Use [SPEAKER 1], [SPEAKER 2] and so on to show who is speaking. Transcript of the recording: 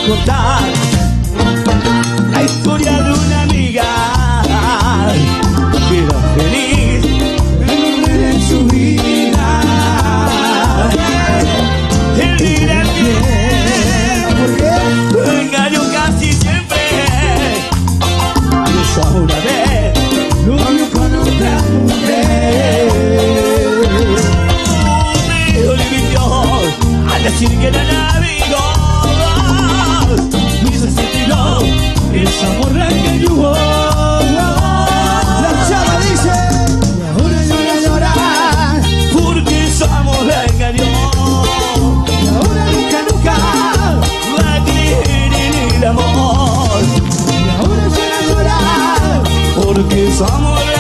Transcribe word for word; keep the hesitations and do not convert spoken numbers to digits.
[SPEAKER 1] contar la historia de una amiga que era feliz en su vida. El dirá que lo engañó casi siempre, y es ahora de lo vio con otra mujer. Un hijo le mintió al decir que era amigo, y se sentirá esa morra que lloró. La chava dice, y ahora llora, llora, porque esa morra engañó. Y ahora nunca, nunca va a creer en el amor. Y ahora llora, llora, porque esa morra